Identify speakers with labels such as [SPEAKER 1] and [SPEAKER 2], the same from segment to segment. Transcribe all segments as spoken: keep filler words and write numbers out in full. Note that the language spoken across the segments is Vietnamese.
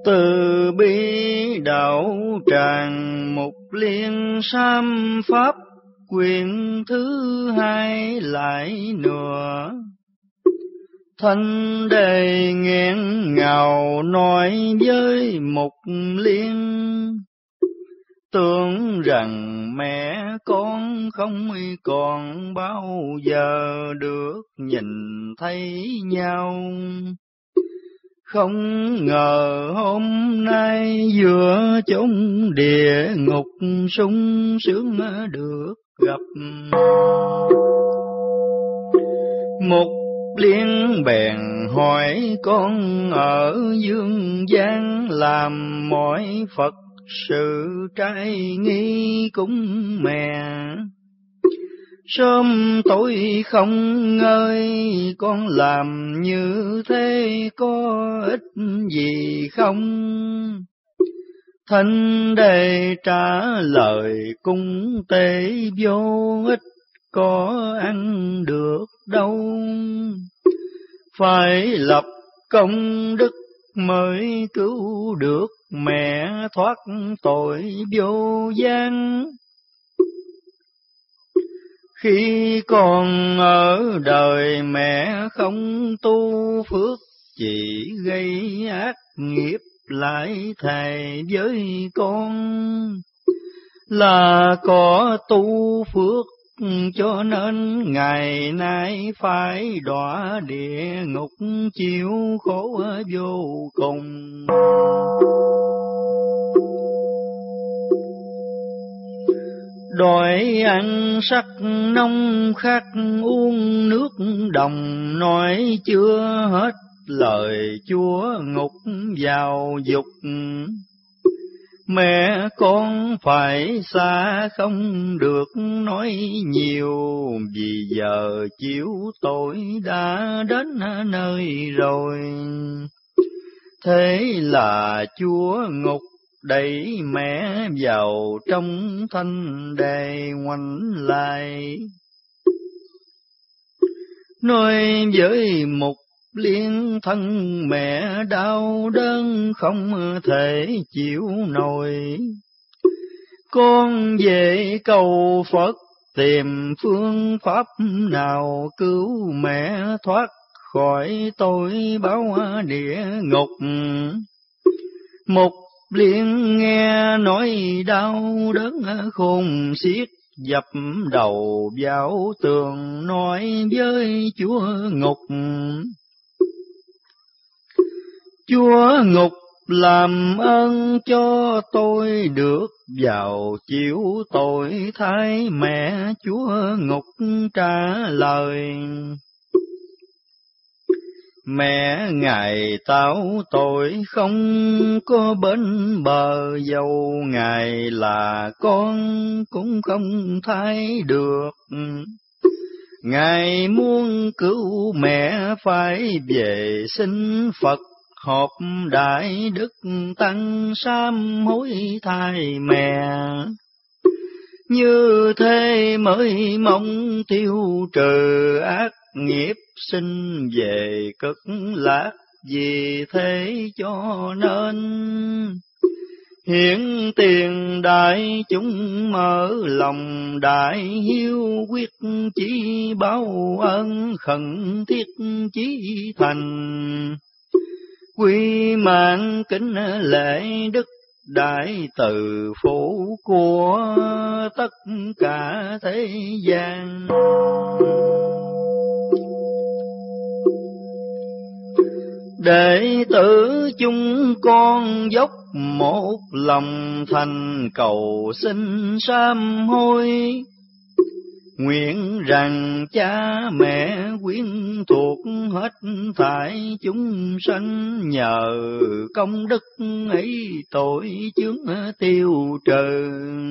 [SPEAKER 1] Từ bi đạo tràng Mục Liên Sam Pháp quyển thứ hai lại nữa. Thanh đề nghẹn ngào nói với Mục Liên, tưởng rằng mẹ con không còn bao giờ được nhìn thấy nhau. Không ngờ hôm nay giữa chốn địa ngục sung sướng được gặp. Mục Liên bèn hỏi con ở dương gian làm mọi Phật sự trai nghi cúng mẹ. Sớm tối không ngơi con làm như thế có ích gì không? Thanh đề trả lời cung tế vô ích có ăn được đâu. Phải lập công đức mới cứu được mẹ thoát tội vô gian. Khi còn ở đời mẹ không tu phước, chỉ gây ác nghiệp lại thề với con. Là có tu phước cho nên ngày nay phải đọa địa ngục chịu khổ vô cùng. Đòi ăn sắc nông khát uống nước đồng, nói chưa hết lời Chúa ngục vào dục. Mẹ con phải xa không được nói nhiều, vì giờ chịu tội đã đến nơi rồi. Thế là Chúa ngục đẩy mẹ vào trong thanh đề ngoảnh lại, nói với Mục Liên thân mẹ đau đớn không thể chịu nổi. Con về cầu Phật tìm phương pháp nào cứu mẹ thoát khỏi tội báo địa ngục. Mục Liên nghe nói đau đớn khôn xiết, dập đầu vào tường nói với Chúa ngục. Chúa ngục làm ơn cho tôi được vào chịu tội thay mẹ. Chúa ngục trả lời, mẹ ngài tạo tội không có bên bờ, dầu ngài là con cũng không thay được. Ngài muốn cứu mẹ phải về xin Phật họp đại đức tăng sám hối thay mẹ. Như thế mới mong tiêu trừ ác nghiệp sinh về cực lạc. Vì thế cho nên hiện tiền đại chúng mở lòng đại hiếu, quyết chí báo ơn khẩn thiết chí thành. Quy mạng kính lễ đức đại từ phụ của tất cả thế gian. Đệ tử chúng con dốc một lòng thành cầu xin sám hối, nguyện rằng cha mẹ quyến thuộc hết thảy chúng sanh, nhờ công đức ấy tội chướng tiêu trừ,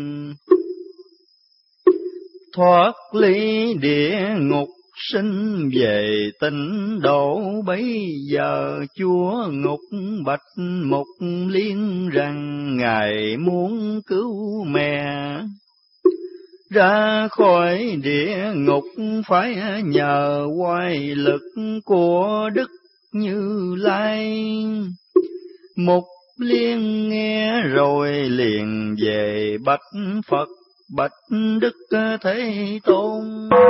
[SPEAKER 1] thoát ly địa ngục sinh về tịnh độ. Bấy giờ Chúa ngục bạch Mục Liên rằng ngài muốn cứu mẹ ra khỏi địa ngục, phải nhờ oai lực của Đức Như Lai. Mục Liên nghe rồi liền về bạch Phật, bạch Đức Thế Tôn.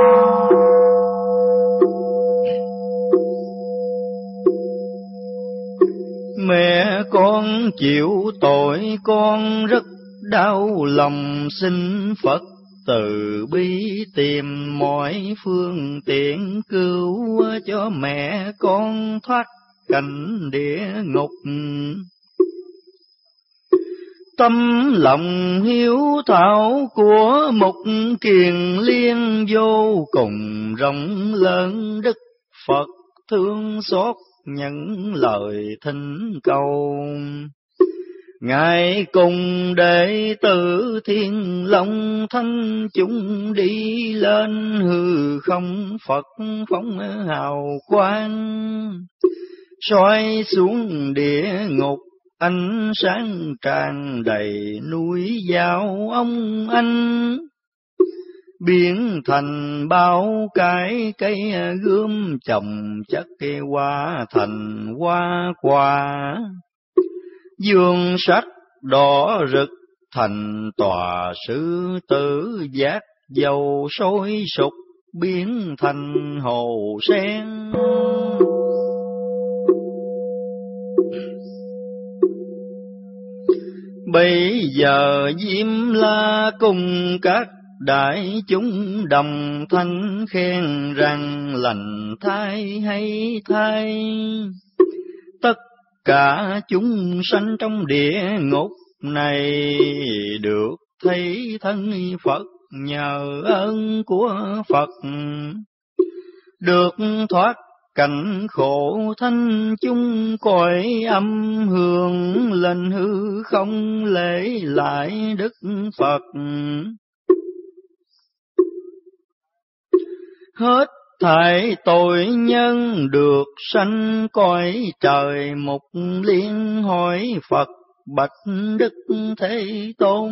[SPEAKER 1] Mẹ con chịu tội con rất đau lòng, xin Phật từ bi tìm mọi phương tiện cứu cho mẹ con thoát cảnh địa ngục. Tâm lòng hiếu thảo của Mục Kiền Liên vô cùng rộng lớn, Đức Phật thương xót những lời thỉnh cầu. Ngài cùng đệ tử Thiên Long Thánh chúng đi lên hư không, Phật phóng hào quang soi xuống địa ngục, ánh sáng tràn đầy núi giao ông anh, biến thành bao cái cây gươm chồng chất hoa thành hoa quả. Dương sắc đỏ rực thành tòa sư tử, giác dầu sôi sục biến thành hồ sen. Bây giờ Diêm La cùng các đại chúng đồng thanh khen rằng lành thai hay thai. Tất cả chúng sanh trong địa ngục này được thấy thân Phật, nhờ ơn của Phật được thoát cảnh khổ. Thanh chúng cõi âm hương lên hư không lễ lại Đức Phật. Hết thảy tội nhân được sanh cõi trời, Mục Liên hỏi Phật bạch Đức Thế Tôn.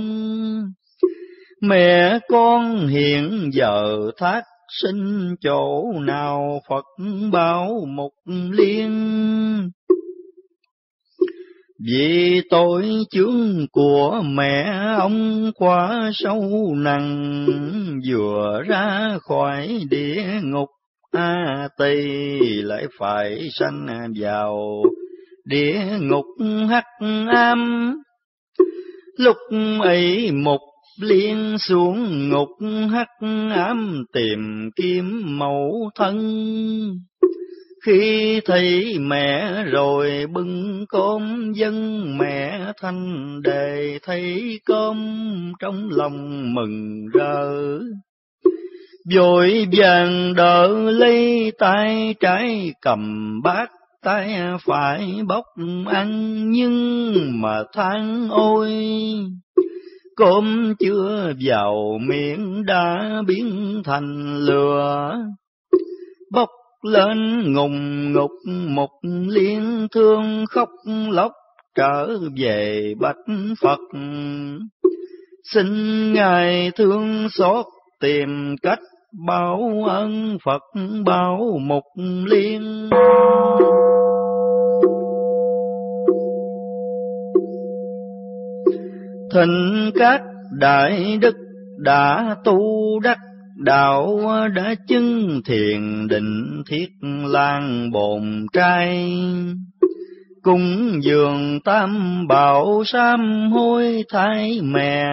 [SPEAKER 1] Mẹ con hiện giờ thác sinh chỗ nào? Phật bảo Mục Liên vì tội chướng của mẹ ông quá sâu nặng, vừa ra khỏi địa ngục A Tỳ lại phải sanh vào địa ngục Hắc Ám. Lúc ấy Mục Liên xuống ngục Hắc Ám tìm kiếm mẫu thân, khi thấy mẹ rồi bưng cơm dâng mẹ thanh đề, thấy cơm trong lòng mừng rỡ, vội vàng đỡ lấy tay trái cầm bát, tay phải bóc ăn, nhưng mà than ôi cơm chưa vào miệng đã biến thành lửa. Bốc lên ngùng ngục Mục Liên thương khóc lóc trở về bạch Phật, xin Ngài thương xót tìm cách báo ơn. Phật bảo Mục Liên thịnh các đại đức đã tu đắc đạo, đã chứng thiền định thiết lan bồn trai, cúng dường tam bảo sám hối thái mẹ,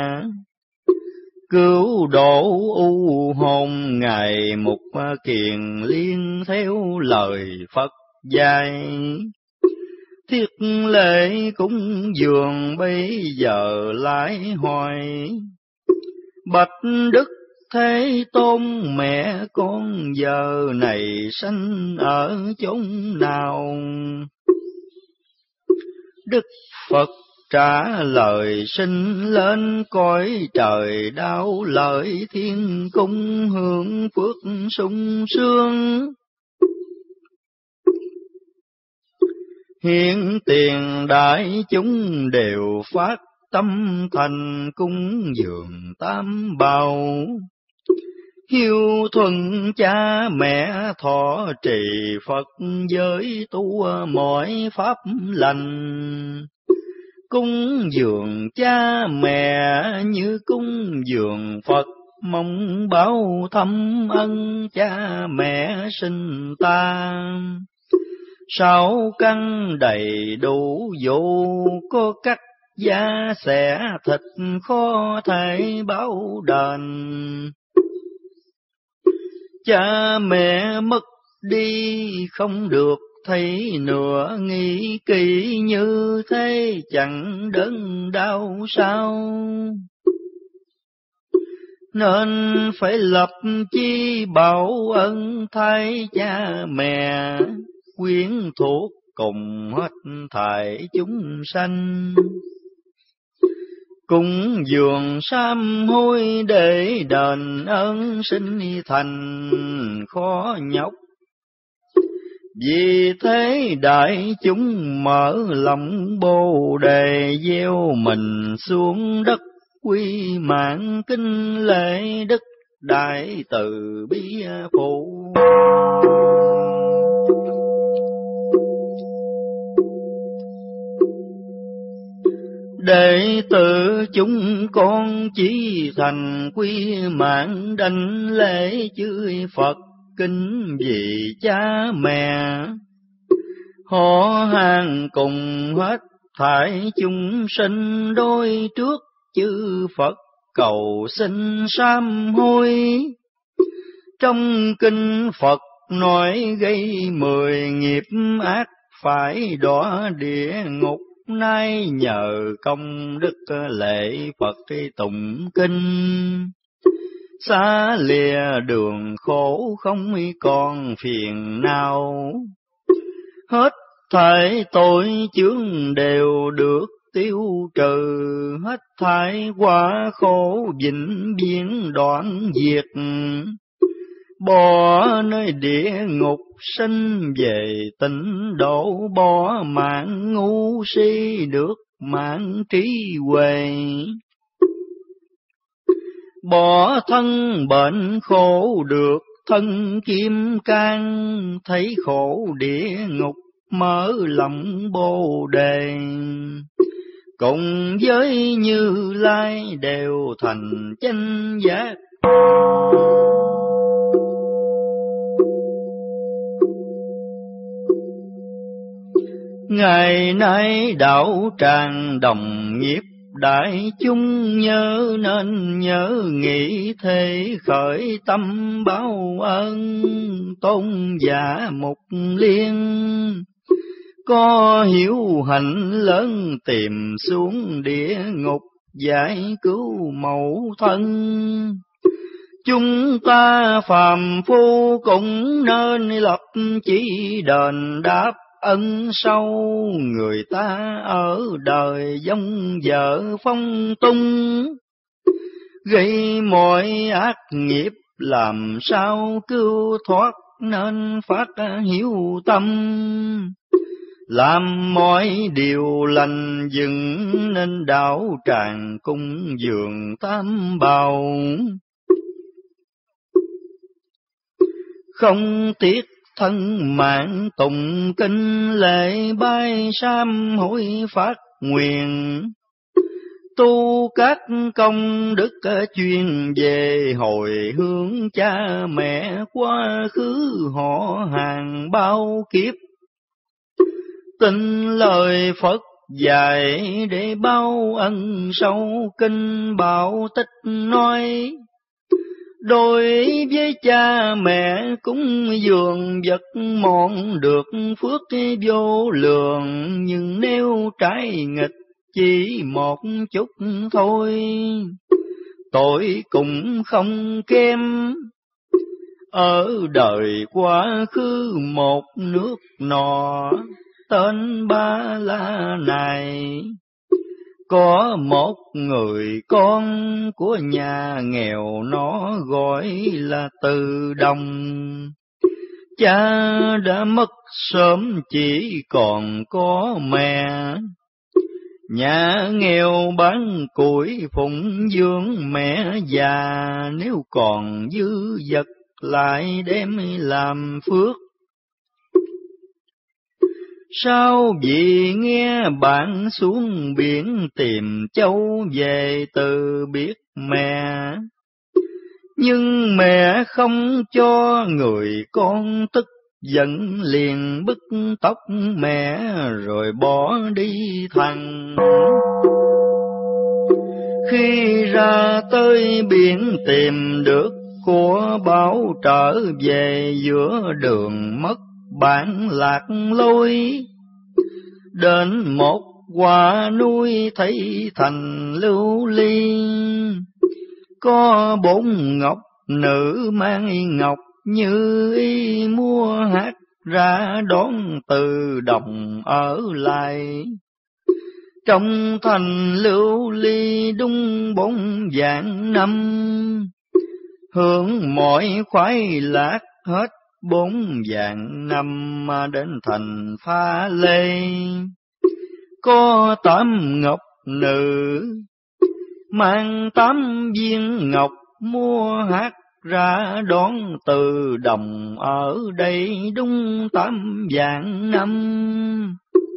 [SPEAKER 1] cứu độ u hồn Ngài Mục Kiền Liên theo lời Phật dạy. Thiết lễ cúng dường bây giờ lại hỏi, bạch Đức Thế Tôn, mẹ con giờ này sanh ở chốn nào? Đức Phật trả lời, sinh lên cõi trời đau lợi thiên cung, hưởng phước sung sướng. Hiện tiền đại chúng đều phát tâm thành cúng dường tam bảo, hiếu thuận cha mẹ thọ trì Phật giới tu mọi pháp lành. Cúng dường cha mẹ như cúng dường Phật, mong báo thâm ân cha mẹ sinh ta. Sáu căn đầy đủ vụ, có cắt da xẻ thịt khó thể báo đền. Cha mẹ mất đi không được thấy nữa, nghĩ kỹ như thế chẳng đớn đau sao. Nên phải lập chi bảo ân thay cha mẹ, quyến thuộc cùng hết thảy chúng sanh. Cúng dường sám hối để đền ơn sinh thành khó nhọc. Vì thế đại chúng mở lòng Bồ Đề, gieo mình xuống đất quy mạng kính lễ đức đại từ bi phụ. Đệ tử chúng con chỉ thành quy mạng, đảnh lễ chư Phật kính vì cha mẹ. Họ hàng cùng hết thảy chúng sinh, đôi trước chư Phật cầu xin sám hối. Trong kinh Phật nói gây mười nghiệp ác phải đọa địa ngục, nay nhờ công đức lễ Phật tụng kinh. Xa lìa đường khổ không còn phiền nào, hết thảy tội chướng đều được tiêu trừ, hết thảy quả khổ vĩnh viễn đoạn diệt. Bỏ nơi địa ngục sinh về tịnh độ, bỏ mạng ngu si được mạng trí huệ. Bỏ thân bệnh khổ được thân kim cang, thấy khổ địa ngục mở lòng Bồ Đề. Cùng với Như Lai đều thành chánh giác. Ngày nay đạo tràng đồng nghiệp đại chúng, nhớ nên nhớ nghĩ thế khởi tâm báo ơn. Tôn giả Mục Liên có hiếu hạnh lớn, tìm xuống địa ngục giải cứu mẫu thân. Chúng ta phàm phu cũng nên lập chí đền đáp ân sâu, người ta ở đời giống vợ phong tung, gây mọi ác nghiệp làm sao cứu thoát, nên phát hiếu tâm. Làm mọi điều lành dựng nên đạo tràng cung dường tam bảo, không tiếc thân mạng tụng kinh lễ bái sám hối phát nguyện. Tu các công đức chuyên về hồi hướng cha mẹ quá khứ họ hàng bao kiếp. Tin lời Phật dạy để báo ân sâu, kinh Bảo Tích nói. Đối với cha mẹ cúng dường vật mọn được phước vô lượng, nhưng nếu trái nghịch chỉ một chút thôi, tội cũng không kém. Ở đời quá khứ một nước nọ tên Ba La này, có một người con của nhà nghèo, nó gọi là Từ Đồng. Cha đã mất sớm chỉ còn có mẹ, nhà nghèo bán củi phụng dưỡng mẹ già, nếu còn dư vật lại đem làm phước. Sao vì nghe bạn xuống biển tìm châu về từ biết mẹ, nhưng mẹ không cho người con tức giận liền bứt tóc mẹ rồi bỏ đi thằng. Khi ra tới biển tìm được của bảo trở về, giữa đường mất bản lạc lối, đến một quả núi thấy thành lưu ly, có bốn ngọc nữ mang ngọc như ý, mua hát ra đón từ đồng ở lại. Trong thành lưu ly đúng bốn vạn năm, hưởng mọi khoái lạc hết bốn vạn năm, mà đến thành Pha Lê có tám ngọc nữ mang tám viên ngọc, mua hát ra đón từ đồng ở đây đúng tám vạn năm.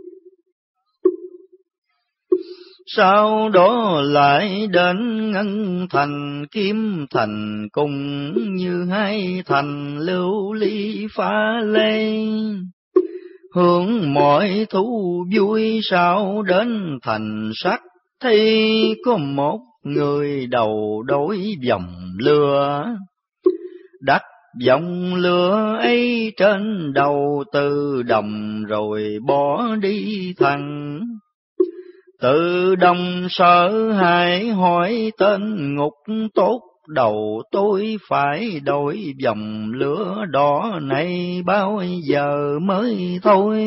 [SPEAKER 1] Sau đó lại đến Ngân Thành, Kim Thành cùng như hai thành lưu ly Pha Lê, hưởng mọi thú vui. Sau đến thành Sắc Thi, có một người đầu đối vòng lừa, đặt vòng lừa ấy trên đầu từ đồng rồi bỏ đi thằng. Từ đồng sợ hãi hỏi tên ngục tốt, đầu tôi phải đổi vòng lửa đỏ này bao giờ mới thôi.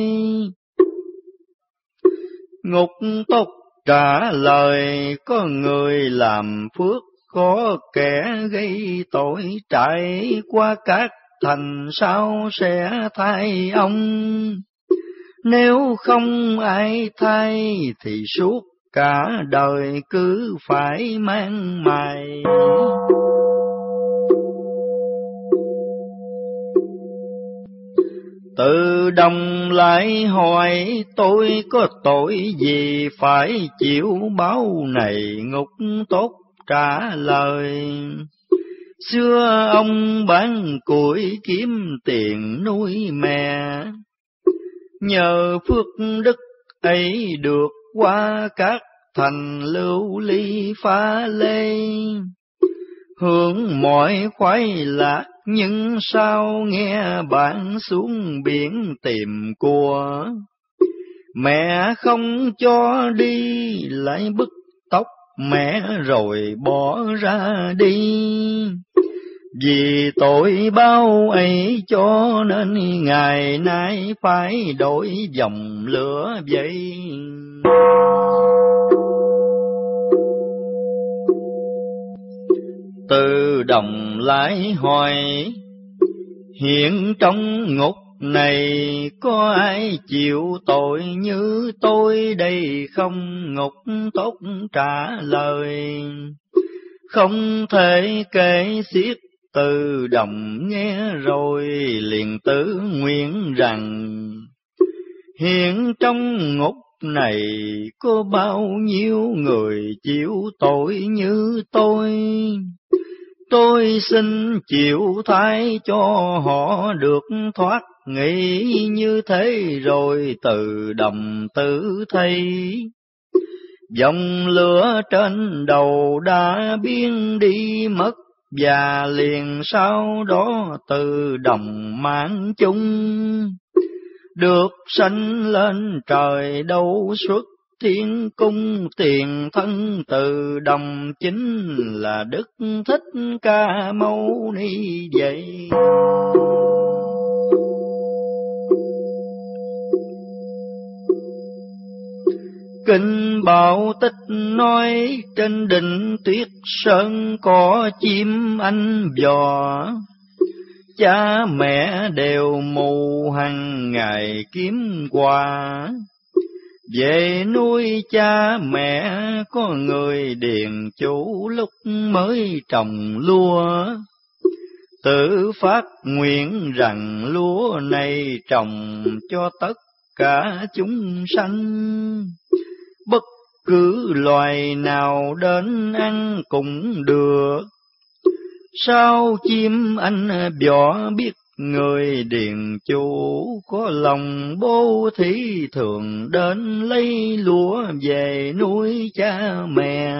[SPEAKER 1] Ngục tốt trả lời, có người làm phước, có kẻ gây tội, trải qua các thành sao sẽ thay ông. Nếu không ai thay thì suốt cả đời cứ phải mang mài. Từ đồng lại hỏi, tôi có tội gì phải chịu báo này? Ngục tốt trả lời, xưa ông bán củi kiếm tiền nuôi mẹ, nhờ phước đức ấy được qua các thành lưu ly Pha Lê, hưởng mọi khoái lạc. Nhưng sao nghe bạn xuống biển tìm của, mẹ không cho đi, lại bứt tóc mẹ rồi bỏ ra đi. Vì tội bao ấy cho nên ngày nay phải đổi vòng lửa vậy. Từ đồng lại hỏi, hiện trong ngục này có ai chịu tội như tôi đây không? Ngục tốt trả lời, không thể kể xiết. Từ đồng nghe rồi liền tự nguyện rằng, hiện trong ngục này có bao nhiêu người chịu tội như tôi, tôi xin chịu thay cho họ được thoát. Nghĩ như thế rồi từ đồng tử thấy, vòng lửa trên đầu đã biến đi mất, và liền sau đó từ đồng mang chung, được sanh lên trời đâu xuất thiên cung. Tiền thân từ đồng chính là Đức Thích Ca Mâu Ni vậy. Kinh Bảo Tích nói, trên đỉnh Tuyết Sơn có chim anh giò, cha mẹ đều mù hằng ngày kiếm quà. Về nuôi cha mẹ có người điền chủ lúc mới trồng lúa, tự phát nguyện rằng lúa này trồng cho tất cả chúng sanh. Bất cứ loài nào đến ăn cũng được, sao chim anh võ biết người điền chủ có lòng bố thí thường đến lấy lúa về nuôi cha mẹ.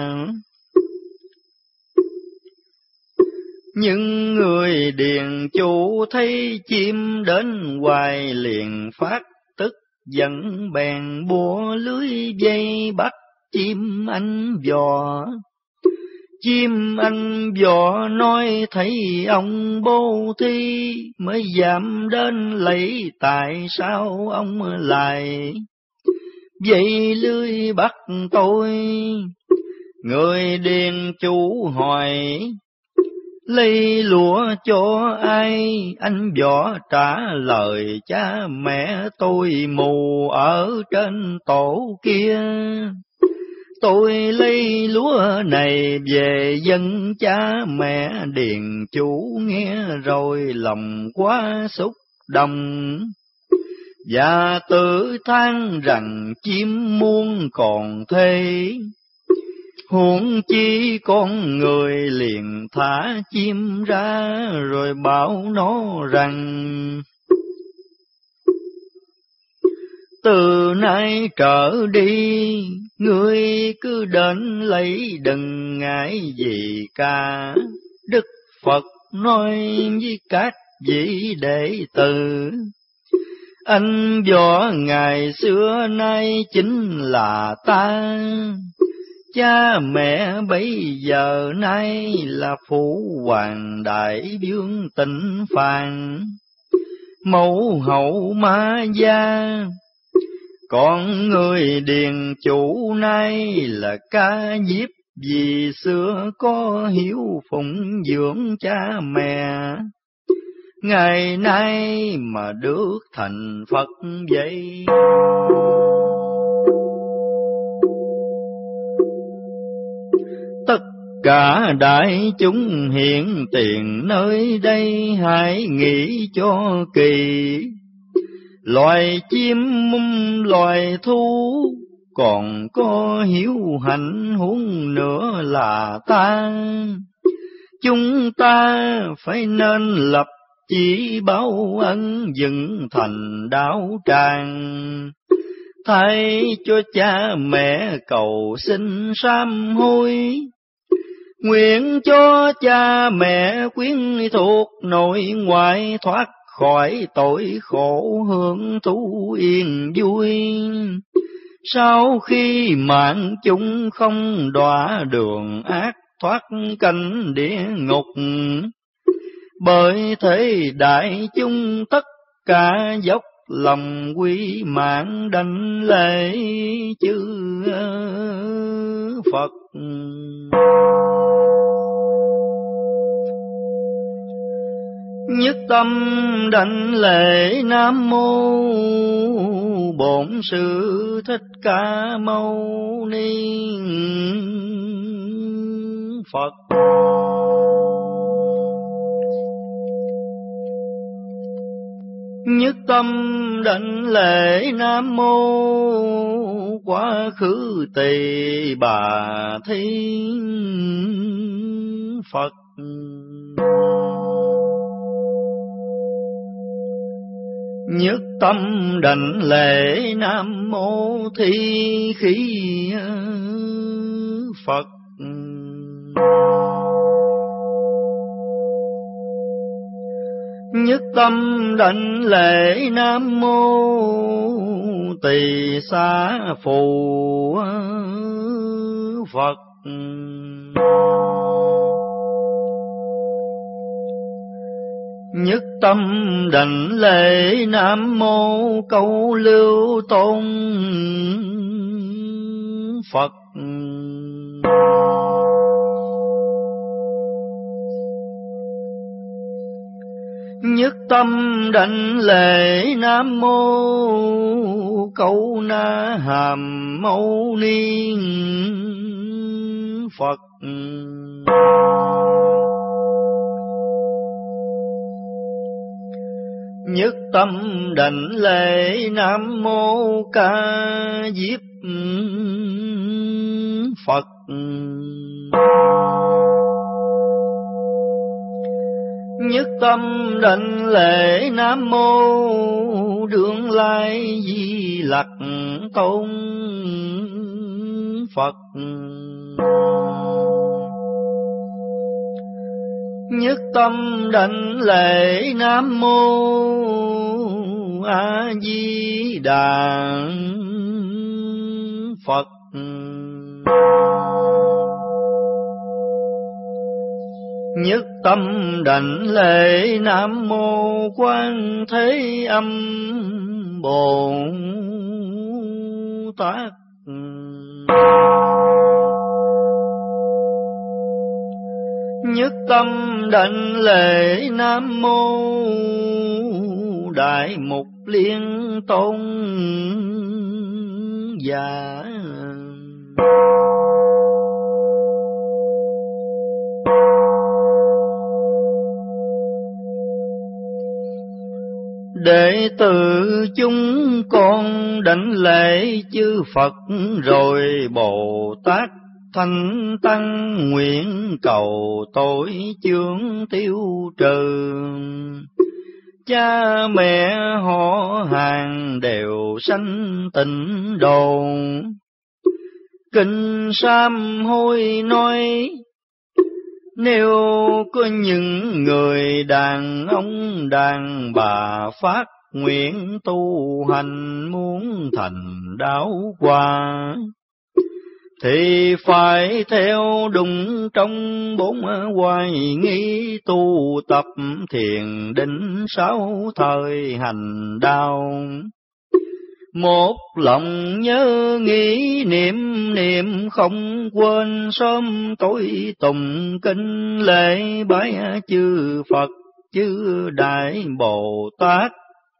[SPEAKER 1] Nhưng người điền chủ thấy chim đến hoài liền phát tức giận, bèn bủa lưới dây bắt chim anh vò. Chim anh vò nói thấy ông bố thí mới dám đến lấy, tại sao ông lại vậy lưới bắt tôi? Người điền chủ hỏi lấy lúa cho ai? Anh võ trả lời cha mẹ tôi mù ở trên tổ kia. Tôi lấy lúa này về dân cha mẹ điền chủ nghe rồi lòng quá xúc động, và tự than rằng chim muôn còn thế, huống chi con người. Liền thả chim ra rồi bảo nó rằng từ nay trở đi ngươi cứ đến lấy, đừng ngại gì cả. Đức Phật nói với các vị đệ tử, anh võ ngày xưa nay chính là ta, cha mẹ bây giờ nay là phụ hoàng đại vương Tịnh Phạn, mẫu hậu Ma Gia. Còn người điền chủ nay là Ca Diếp, vì xưa có hiếu phụng dưỡng cha mẹ, ngày nay mà được thành Phật vậy. Tất cả đại chúng hiện tiền nơi đây hãy nghĩ cho kỳ, loài chim loài thú còn có hiếu hạnh, huống nữa là ta. Chúng ta phải nên lập chỉ báo ân, dựng thành đạo tràng, thay cho cha mẹ cầu xin sám hối. Nguyện cho cha mẹ quyến thuộc nội ngoại thoát khỏi tội khổ, hưởng thú yên vui. Sau khi mạng chúng không đọa đường ác, thoát cảnh địa ngục, bởi thế đại chúng tất cả dốc lòng quy mạng đảnh lễ chư Phật. Nhất tâm đảnh lễ Nam Mô Bổn Sư Thích Ca Mâu Ni Phật. Nhất tâm đảnh lễ Nam Mô Quá Khứ Tỳ Bà Thiên Phật. Nhất tâm đảnh lễ Nam Mô Thi Khí Phật. Nhất tâm đảnh lễ Nam Mô Tỳ Xá Phù Phật. Nhất tâm đảnh lễ Nam Mô Câu Lưu Tôn Phật. Nhất tâm đảnh lễ Nam Mô Câu Na Hàm Mâu Ni Phật. Nhất tâm đảnh lễ Nam Mô Ca Diếp Phật. Nhất tâm đảnh lễ Nam Mô Đương Lai Di Lặc Tôn Phật. Nhất tâm đảnh lễ Nam Mô A Di Đà Phật. Nhất tâm đảnh lễ Nam Mô Quan Thế Âm Bồ Tát. Nhất tâm đảnh lễ Nam Mô Đại Mục Liên Tôn Giả. Đệ tử chúng con đảnh lễ chư Phật rồi Bồ Tát Thanh Tăng, nguyện cầu tội chướng tiêu trừ. Cha mẹ họ hàng đều sanh tịnh độ. Kinh sám hối nói, nếu có những người đàn ông đàn bà phát nguyện tu hành muốn thành đạo quả, thì phải theo đúng trong bốn hoài nghi tu tập thiền định sáu thời hành đạo. Một lòng nhớ nghĩ niệm niệm không quên, sớm tối tụng kinh lễ bái chư Phật chư Đại Bồ Tát.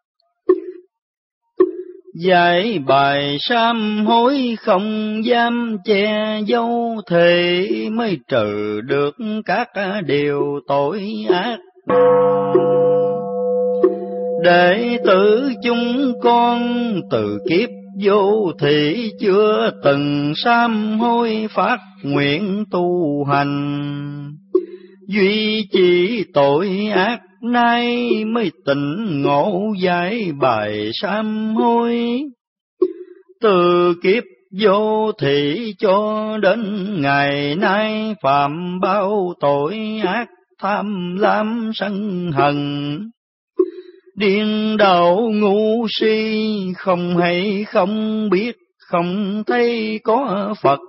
[SPEAKER 1] Dạy bài sám hối không dám che giấu, thì mới trừ được các điều tội ác. Đệ tử chúng con từ kiếp vô thị chưa từng sám hối phát nguyện tu hành, duy chỉ tội ác nay mới tỉnh ngộ giải bài sám hối. Từ kiếp vô thị cho đến ngày nay, phạm bao tội ác tham lam sân hận, điên đảo ngu si, không hay không biết không thấy có Phật,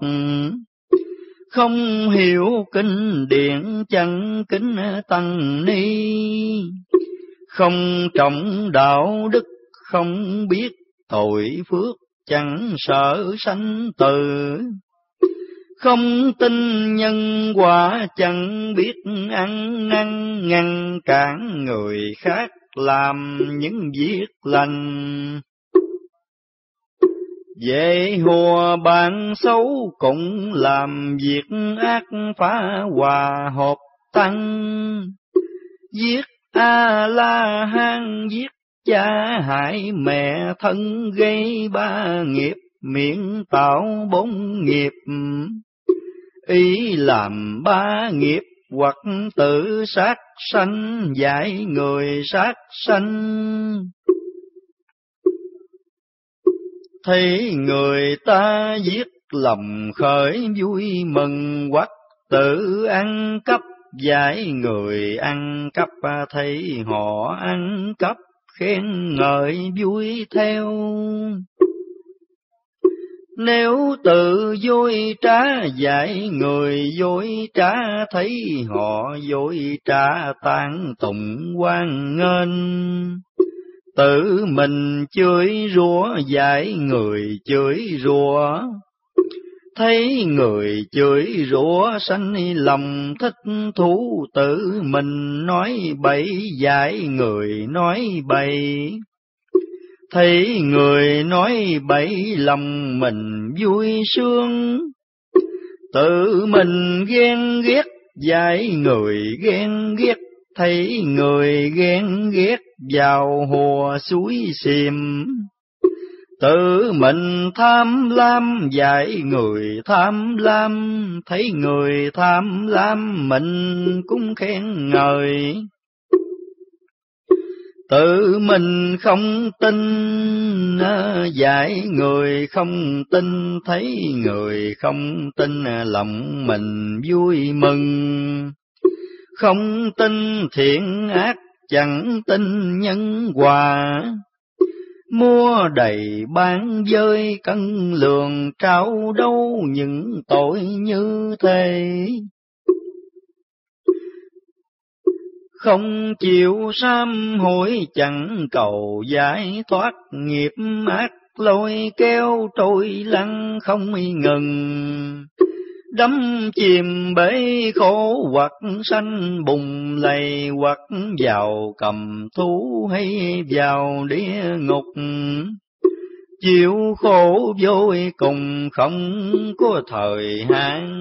[SPEAKER 1] không hiểu kinh điển chẳng kính tăng ni, không trọng đạo đức không biết tội phước chẳng sợ sanh tử, không tin nhân quả chẳng biết ăn năn ngăn cản người khác làm những việc lành. Về hùa bạn xấu cũng làm việc ác, phá hòa hợp tăng, giết A La Hán, giết cha hại mẹ thân, gây ba nghiệp miệng tạo bốn nghiệp, ý làm ba nghiệp hoặc tự sát sanh, dạy người sát sanh. Thấy người ta giết lòng khởi vui mừng, hoặc tự ăn cắp dạy người ăn cắp, thấy họ ăn cắp khen ngợi vui theo. Nếu tự dối trá dạy người dối trá, thấy họ dối trá tán tụng hoan nghênh. Tự mình chửi rủa dạy người chửi rủa, thấy người chửi rủa sanh lòng thích thú. Tự mình nói bậy dạy người nói bậy, thấy người nói bậy lòng mình vui sướng. Tự mình ghen ghét dạy người ghen ghét, thấy người ghen ghét vào hùa suối xiêm. Tự mình tham lam dạy người tham lam, thấy người tham lam mình cũng khen ngợi. Tự mình không tin dạy người không tin, thấy người không tin lòng mình vui mừng. Không tin thiện ác chẳng tin nhân hòa, mua đầy bán dơi cân lường trao đâu những tội như thế. Không chịu sám hối chẳng cầu giải thoát, nghiệp ác lôi kéo trôi lăn không ngừng. Đắm chìm bể khổ hoặc sanh bùng lầy, hoặc vào cầm thú hay vào địa ngục. Chịu khổ vội cùng không có thời hạn.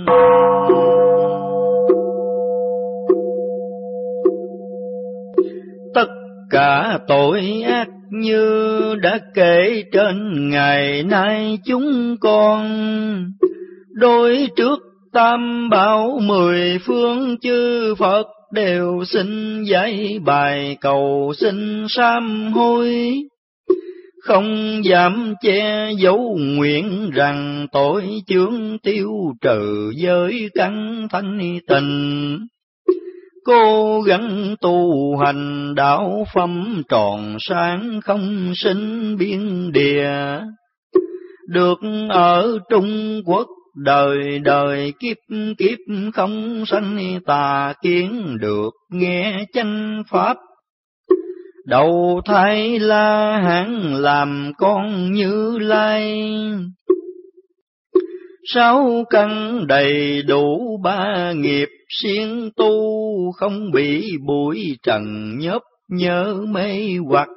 [SPEAKER 1] Tất cả tội ác như đã kể trên ngày nay chúng con, đối trước tam bảo mười phương chư Phật đều xin giải bài cầu xin sám hối. Không dám che giấu nguyện rằng tội chướng tiêu trừ với căn thanh tình. Cố gắng tu hành đạo phẩm tròn sáng không sinh biên địa, được ở Trung Quốc đời đời kiếp kiếp không sanh tà kiến, được nghe chánh pháp. Đầu thai La Hán làm con Như Lai, sáu căn đầy đủ ba nghiệp siêng tu, không bị bụi trần nhớp nhớ mê hoặc.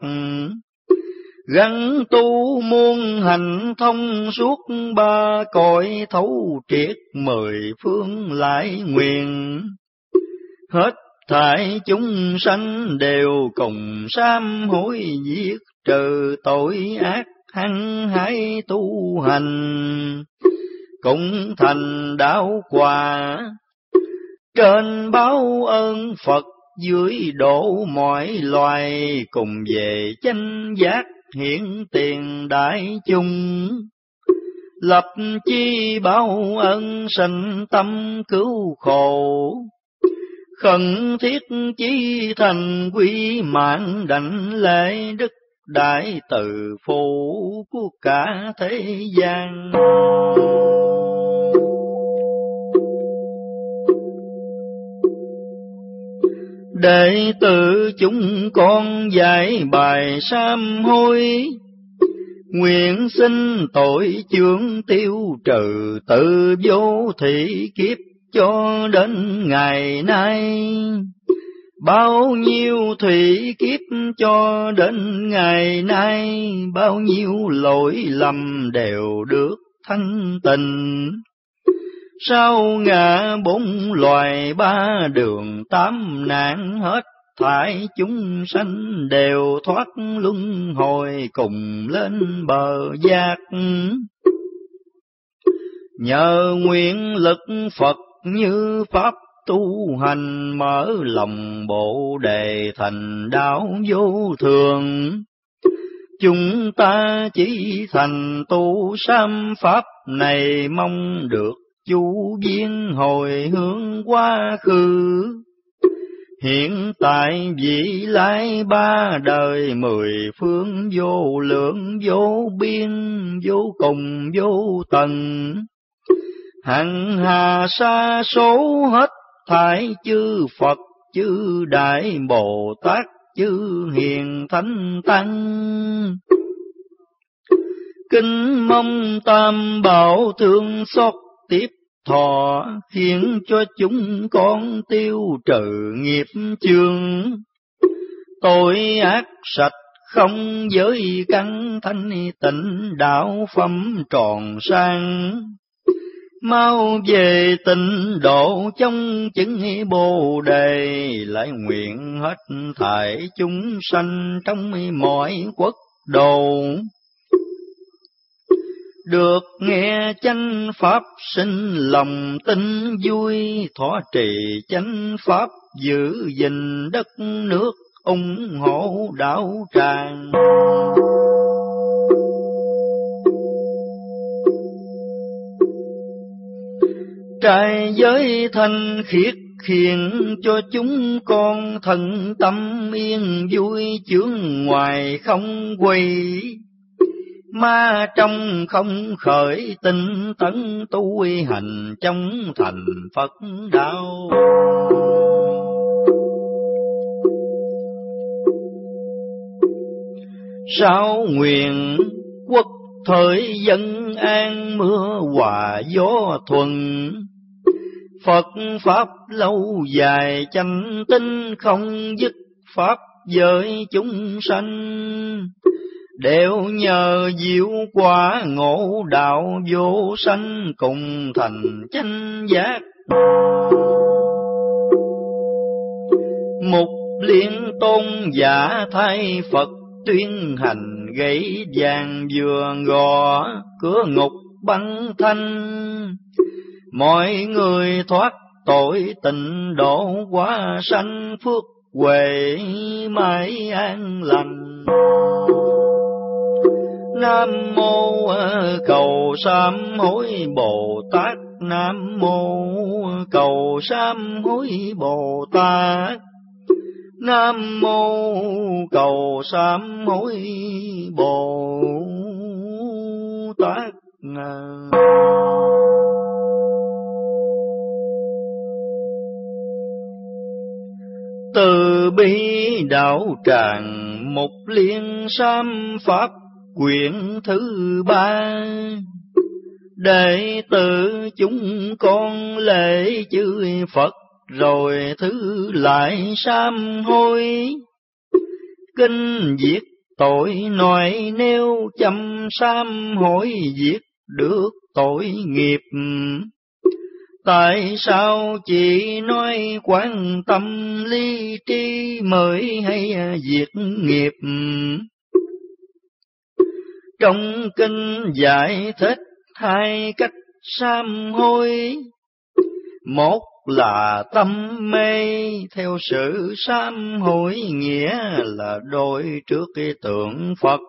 [SPEAKER 1] Gắng tu muôn hành thông suốt ba cõi, thấu triệt mười phương lại nguyện. Hết thảy chúng sanh đều cùng sám hối, diệt trừ tội ác hăng hái tu hành, cũng thành đạo quả. Trên báo ơn Phật, dưới độ mọi loài, cùng về chánh giác hiển tiền đại chúng. Lập chi báo ân sanh tâm cứu khổ, khẩn thiết chí thành quy mạng đảnh lễ đức đại từ phụ của cả thế gian. Đệ tử chúng con giải bài sám hối, nguyện xin tội chướng tiêu trừ tự vô thị kiếp cho đến ngày nay. Bao nhiêu thủy kiếp cho đến ngày nay, bao nhiêu lỗi lầm đều được thanh tịnh. Sao ngã bốn loài ba đường tám nạn, hết thảy chúng sanh đều thoát luân hồi cùng lên bờ giác. Nhờ nguyện lực Phật như pháp tu hành, mở lòng Bồ Đề thành đạo vô thường. Chúng ta chỉ thành tu sám pháp này, mong được chu viên hồi hướng quá khứ. Hiện tại vị lai ba đời mười phương, vô lượng vô biên vô cùng vô tận. Hằng hà sa số hết thảy chư Phật chư Đại Bồ Tát chư Hiền Thánh Tăng. Kính mong Tam Bảo thương xót tiếp thọ, khiến cho chúng con tiêu trừ nghiệp chướng. Tội ác sạch không giới căn thanh tịnh, đạo phẩm tròn sang. mau về tịnh độ trong chứng Bồ Đề, lại nguyện hết thảy chúng sanh trong mọi quốc độ. Được nghe chánh pháp sinh lòng tin vui, thọ trì chánh pháp giữ gìn đất nước, ủng hộ đạo tràng. Trai giới thanh khiết khiến cho chúng con thần tâm yên vui, chướng ngoài không quay, ma trong không khởi, tinh tấn tu hành trong thành Phật đạo. Sao nguyện quốc thời dân an, mưa hòa gió thuận, Phật pháp lâu dài chánh tinh không dứt, pháp giới chúng sanh đều nhờ diệu quả ngộ đạo vô sanh, cùng thành chánh giác. Mục liên tôn giả thay Phật tuyên hành, gãy vàng vừa gò cửa ngục băng thanh, mọi người thoát tội tịnh độ, quá sanh phước huệ mãi an lành. Nam mô cầu sám hối Bồ Tát, Nam mô cầu sám hối Bồ Tát, Nam mô cầu sám hối Bồ Tát. Từ bi đạo tràng Mục Liên Sám pháp quyển thứ ba, đệ tử chúng con lễ chư Phật, rồi thứ lại sám hối. Kinh viết tội nói nêu, chăm sám hối viết được tội nghiệp. Tại sao chỉ nói quan tâm ly tri, mới hay diệt nghiệp? Trong kinh giải thích hai cách sám hối, một là tâm mê, theo sự sám hối nghĩa là đối trước cái tượng Phật,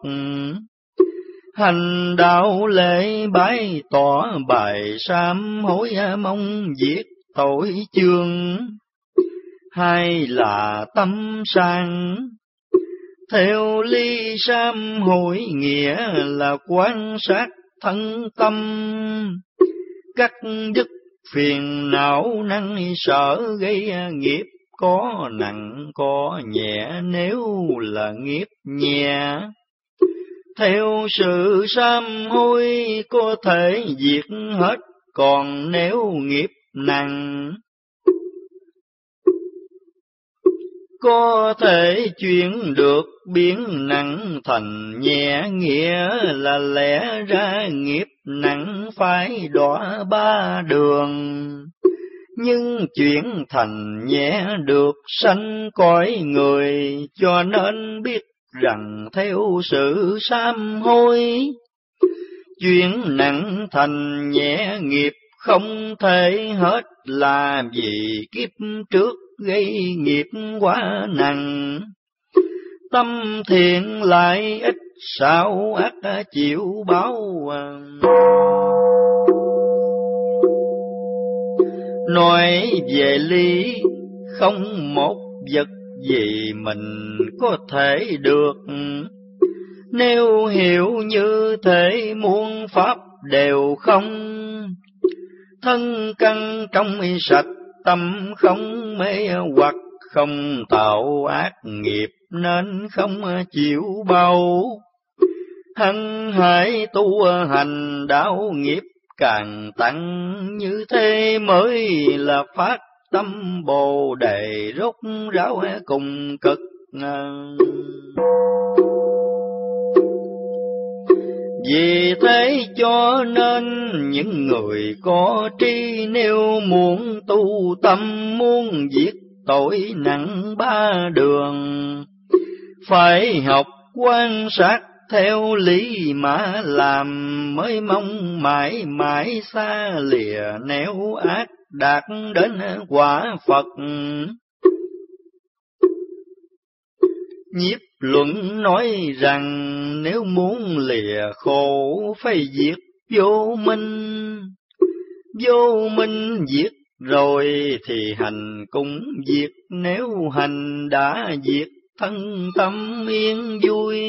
[SPEAKER 1] hành đạo lễ bái tỏ bài sám hối, mong diệt tội chương. Hai là tâm sang, theo ly sám hối nghĩa là quan sát thân tâm, cắt dứt phiền não năng sở gây nghiệp, có nặng có nhẹ, nếu là nghiệp nhẹ theo sự sám hối có thể diệt hết, còn nếu nghiệp nặng có thể chuyển được, biến nặng thành nhẹ, nghĩa là lẽ ra nghiệp nặng phải đọa ba đường, nhưng chuyển thành nhẹ được sanh cõi người, cho nên biết rằng theo sự sám hối, chuyển nặng thành nhẹ nghiệp không thể hết, là vì kiếp trước gây nghiệp quá nặng. Tâm thiện lại ít, sao ác chịu báo. Nói về lý, không một vật gì mình có thể được, nếu hiểu như thế muôn pháp đều không. Thân căn trong sạch, tâm không mê hoặc, không tạo ác nghiệp nên không chịu bao. Hăng hải tu hành đạo nghiệp càng tăng, như thế mới là phát tâm Bồ Đề rốt ráo cùng cực. Vì thế cho nên những người có trí nếu muốn tu tâm, muốn diệt tội nặng ba đường, phải học quan sát theo lý mà làm, mới mong mãi mãi xa lìa nẻo ác, đạt đến quả Phật. Nhiếp Luận nói rằng nếu muốn lìa khổ phải diệt vô minh, vô minh diệt rồi thì hành cũng diệt, nếu hành đã diệt thân tâm yên vui.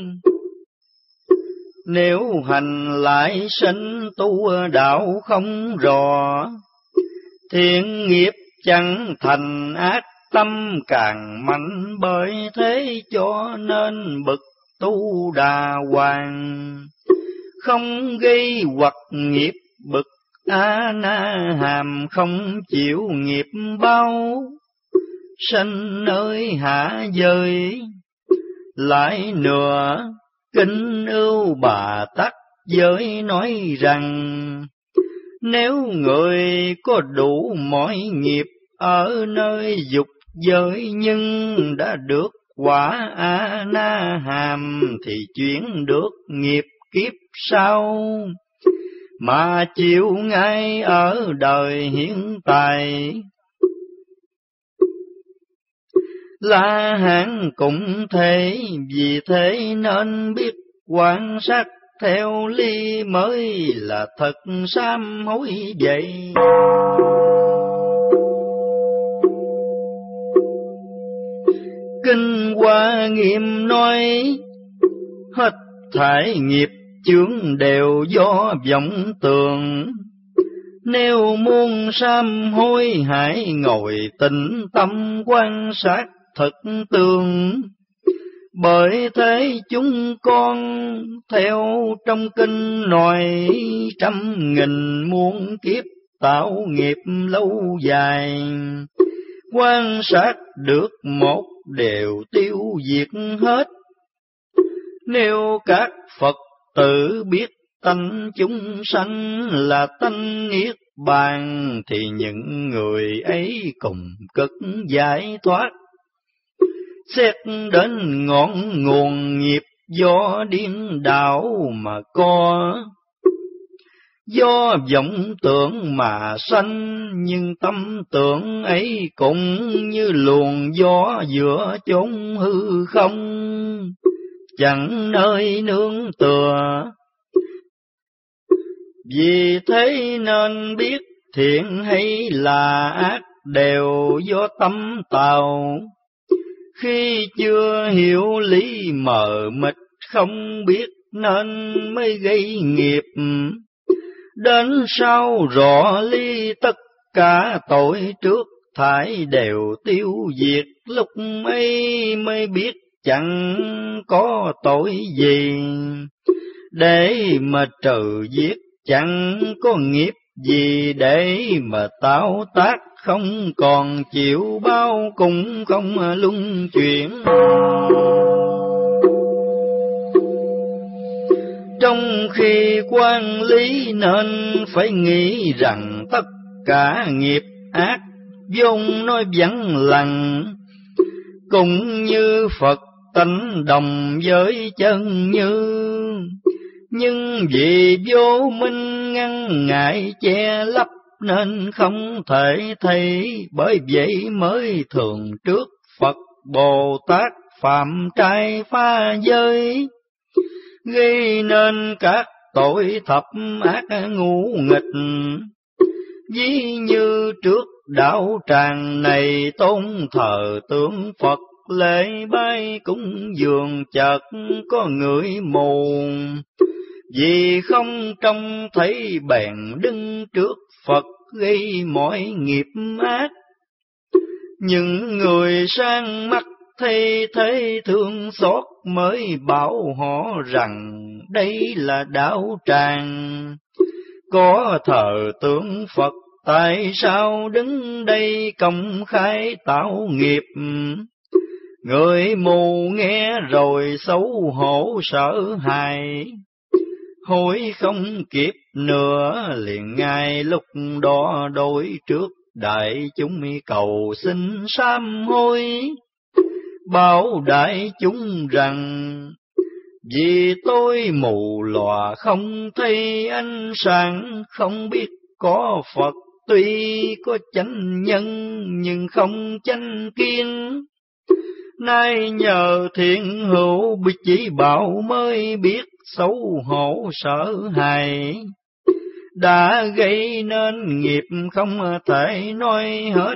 [SPEAKER 1] Nếu hành lại sinh tu đạo không rõ, thiện nghiệp chẳng thành ác tâm càng mạnh, bởi thế cho nên bậc tu đà hoàng không gây hoặc nghiệp, bậc A Na Hàm không chịu nghiệp bao, sanh nơi hạ giới. Lại nữa kinh Ưu Bà Tắc giới nói rằng, nếu người có đủ mọi nghiệp ở nơi dục giới, nhưng đã được quả A Na Hàm thì chuyển được nghiệp kiếp sau, mà chịu ngay ở đời hiện tại. La Hán cũng thế, vì thế nên biết quan sát theo lý mới là thật sám hối vậy. Kinh Hoa Nghiêm nói, hết thảy nghiệp chướng đều do vọng tưởng, nếu muốn sám hối hãy ngồi tĩnh tâm quan sát thực tương. Bởi thế chúng con theo trong kinh nói, trăm nghìn muôn kiếp tạo nghiệp lâu dài, quan sát được một đều tiêu diệt hết. Nếu các Phật tử biết tánh chúng sanh là tánh niết bàn, thì những người ấy cùng cực giải thoát. Xét đến ngọn nguồn nghiệp do điên đảo mà có, do vọng tưởng mà sanh, nhưng tâm tưởng ấy cũng như luồng gió giữa chốn hư không, chẳng nơi nương tựa. Vì thế nên biết thiện hay là ác đều do tâm tạo, khi chưa hiểu lý mờ mịt không biết nên mới gây nghiệp, đến sau rõ lý tất cả tội trước thải đều tiêu diệt, lúc ấy mới biết chẳng có tội gì để mà trừ giết, chẳng có nghiệp gì để mà tạo tác, không còn chịu bao cũng không luân chuyển. Trong khi quan lý nên phải nghĩ rằng tất cả nghiệp ác vốn nói vắng lặng, cũng như Phật tánh đồng với chân như. Nhưng vì vô minh ngăn ngại che lấp nên không thể thấy, bởi vậy mới thường trước Phật Bồ Tát phạm trai phá giới, gây nên các tội thập ác ngũ nghịch. Ví như trước đạo tràng này tôn thờ tượng Phật, lễ bái cúng dường chợt có người mù, vì không trông thấy bèn đứng trước Phật gây mọi nghiệp ác. Những người sang mắt thấy thế thương xót, mới bảo họ rằng đây là đạo tràng có thờ tượng Phật, tại sao đứng đây công khai tạo nghiệp. Người mù nghe rồi xấu hổ sợ hãi, hối không kịp nữa, liền ngay lúc đó đối trước đại chúng cầu xin sám hối, bảo đại chúng rằng vì tôi mù lòa không thấy ánh sáng, không biết có Phật tuy có chánh nhân nhưng không chánh kiến. Nay nhờ thiện hữu bị chỉ bảo mới biết xấu hổ sợ hãi, đã gây nên nghiệp không thể nói hết.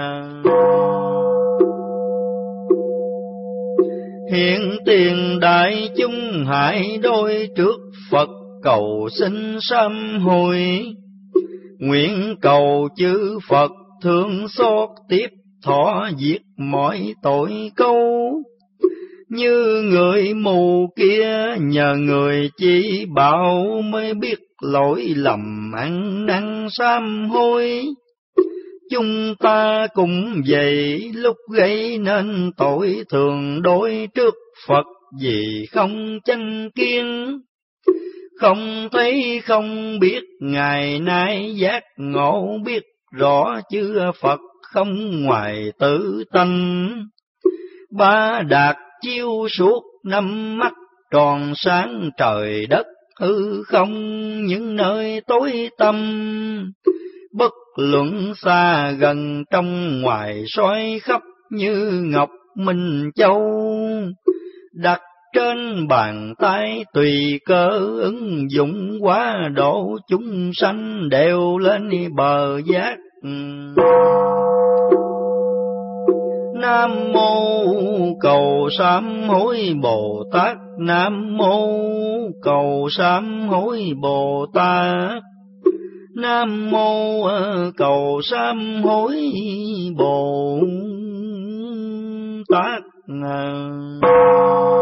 [SPEAKER 1] Hiện tiền đại chúng hãy đối trước Phật cầu xin sám hối, nguyện cầu chư Phật thương xót tiếp thọ diệt mọi tội câu. Như người mù kia nhờ người chỉ bảo mới biết lỗi lầm ăn năn sám hối. Chúng ta cũng vậy, lúc gây nên tội thường đối trước Phật vì không chánh kiến. Không thấy không biết ngày nay giác ngộ, biết rõ chư Phật không ngoài tự tánh. Ba đạt chiếu suốt năm mắt tròn sáng trời đất hư không, những nơi tối tăm. Bất luận xa gần trong ngoài soi khắp như ngọc minh châu. Đặt trên bàn tay tùy cơ ứng dụng, quá độ chúng sanh đều lên bờ giác. Nam mô cầu sám hối Bồ Tát, Nam mô cầu sám hối Bồ Tát, Nam mô cầu sám hối Bồ Tát.